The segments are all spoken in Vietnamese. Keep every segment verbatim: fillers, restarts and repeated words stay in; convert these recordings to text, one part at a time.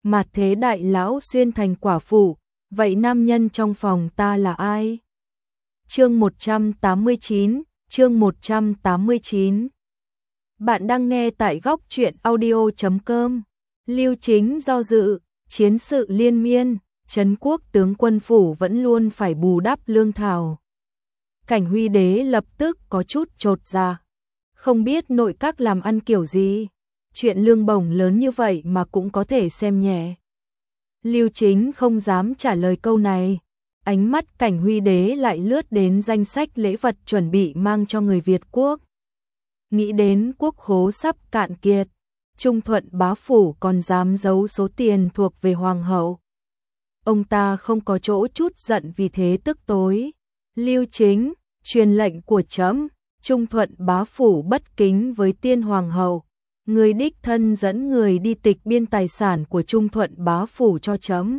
mà thế đại lão xuyên thành quả phụ, vậy nam nhân trong phòng ta là ai? Chương một trăm tám mươi chín, chương một trăm tám mươi chín. Bạn đang nghe tại góc truyện audio chấm com. Lưu Chính do dự, chiến sự liên miên, trấn quốc tướng quân phủ vẫn luôn phải bù đắp lương thảo. Cảnh Huy đế lập tức có chút chột dạ, không biết nội các làm ăn kiểu gì, chuyện lương bổng lớn như vậy mà cũng có thể xem nhẹ. Lưu Chính không dám trả lời câu này, ánh mắt Cảnh Huy đế lại lướt đến danh sách lễ vật chuẩn bị mang cho người Việt quốc. Nghĩ đến quốc khố sắp cạn kiệt, Trung Thuận bá phủ còn dám giấu số tiền thuộc về hoàng hậu. Ông ta không có chỗ chút giận vì thế tức tối. Lưu Chính, truyền lệnh của trẫm, Trung Thuận bá phủ bất kính với tiên hoàng hậu, người đích thân dẫn người đi tịch biên tài sản của Trung Thuận bá phủ cho trẫm.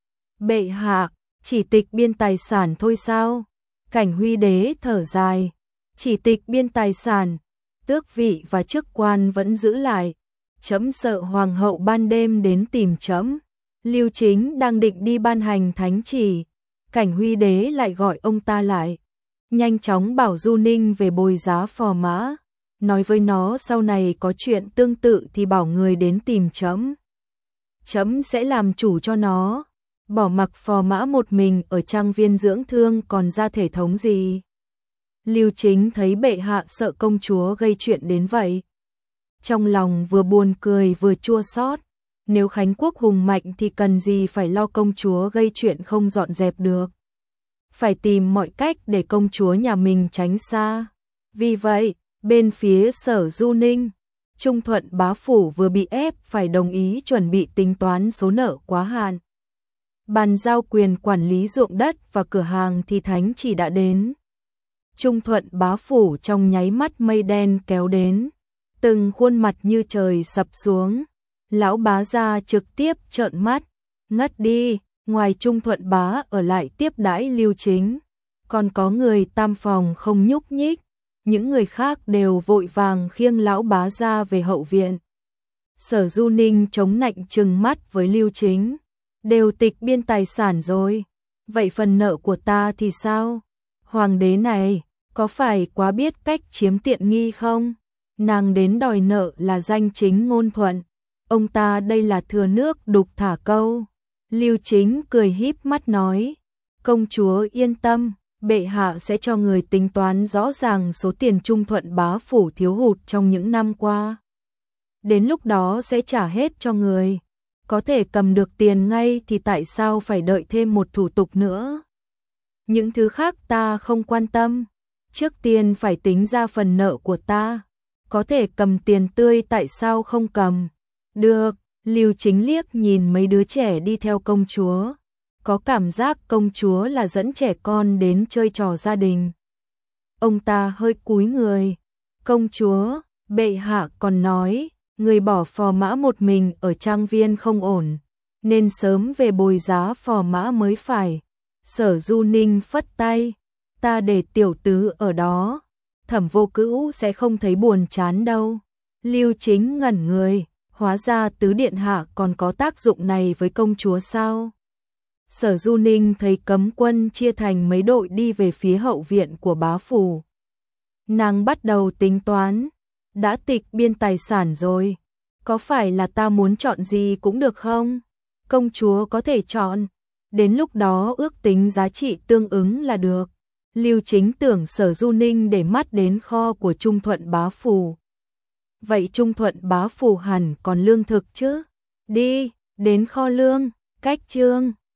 Bệ hạ, chỉ tịch biên tài sản thôi sao? Cảnh Huy đế thở dài, chỉ tịch biên tài sản, tước vị và chức quan vẫn giữ lại. Trẫm sợ hoàng hậu ban đêm đến tìm trẫm. Lưu Chính đang định đi ban hành thánh chỉ, Cảnh Huy đế lại gọi ông ta lại, nhanh chóng bảo Du Ninh về bồi giá phò mã, nói với nó sau này có chuyện tương tự thì bảo người đến tìm trẫm. Trẫm sẽ làm chủ cho nó, bỏ mặc phò mã một mình ở trang viên dưỡng thương còn ra thể thống gì. Lưu Chính thấy bệ hạ sợ công chúa gây chuyện đến vậy, trong lòng vừa buồn cười vừa chua xót. Nếu Khánh quốc hùng mạnh thì cần gì phải lo công chúa gây chuyện không dọn dẹp được. Phải tìm mọi cách để công chúa nhà mình tránh xa. Vì vậy, bên phía Sở Du Ninh, Trung Thuận bá phủ vừa bị ép phải đồng ý chuẩn bị tính toán số nợ quá hạn. Bàn giao quyền quản lý ruộng đất và cửa hàng thì thánh chỉ đã đến. Trung Thuận bá phủ trong nháy mắt mây đen kéo đến, từng khuôn mặt như trời sập xuống. Lão bá gia trực tiếp trợn mắt, ngất đi. Ngoài Trung Thuận bá ở lại tiếp đãi Lưu Chính, còn có người tam phòng không nhúc nhích, những người khác đều vội vàng khiêng lão bá gia về hậu viện. Sở Du Ninh chống nạnh trừng mắt với Lưu Chính, đều tịch biên tài sản rồi, vậy phần nợ của ta thì sao? Hoàng đế này, có phải quá biết cách chiếm tiện nghi không? Nàng đến đòi nợ là danh chính ngôn thuận, ông ta đây là thừa nước đục thả câu. Lưu Chính cười híp mắt nói, công chúa yên tâm, bệ hạ sẽ cho người tính toán rõ ràng số tiền Trung Thuận bá phủ thiếu hụt trong những năm qua. Đến lúc đó sẽ trả hết cho người, có thể cầm được tiền ngay thì tại sao phải đợi thêm một thủ tục nữa. Những thứ khác ta không quan tâm, trước tiên phải tính ra phần nợ của ta, có thể cầm tiền tươi tại sao không cầm. Được. Lưu Chính liếc nhìn mấy đứa trẻ đi theo công chúa, có cảm giác công chúa là dẫn trẻ con đến chơi trò gia đình. Ông ta hơi cúi người, công chúa, bệ hạ còn nói, người bỏ phò mã một mình ở trang viên không ổn, nên sớm về bồi giá phò mã mới phải. Sở Du Ninh phất tay, ta để tiểu tứ ở đó, Thẩm Vô Cữu sẽ không thấy buồn chán đâu. Lưu Chính ngẩn người, hóa ra tứ điện hạ còn có tác dụng này với công chúa sao? Sở Du Ninh thấy cấm quân chia thành mấy đội đi về phía hậu viện của bá phủ. Nàng bắt đầu tính toán, đã tịch biên tài sản rồi, có phải là ta muốn chọn gì cũng được không? Công chúa có thể chọn, đến lúc đó ước tính giá trị tương ứng là được. Lưu Chính tưởng Sở Du Ninh để mắt đến kho của Trung Thuận bá phủ. Vậy Trung Thuận bá phủ hẳn còn lương thực chứ? Đi, đến kho lương, cách chương.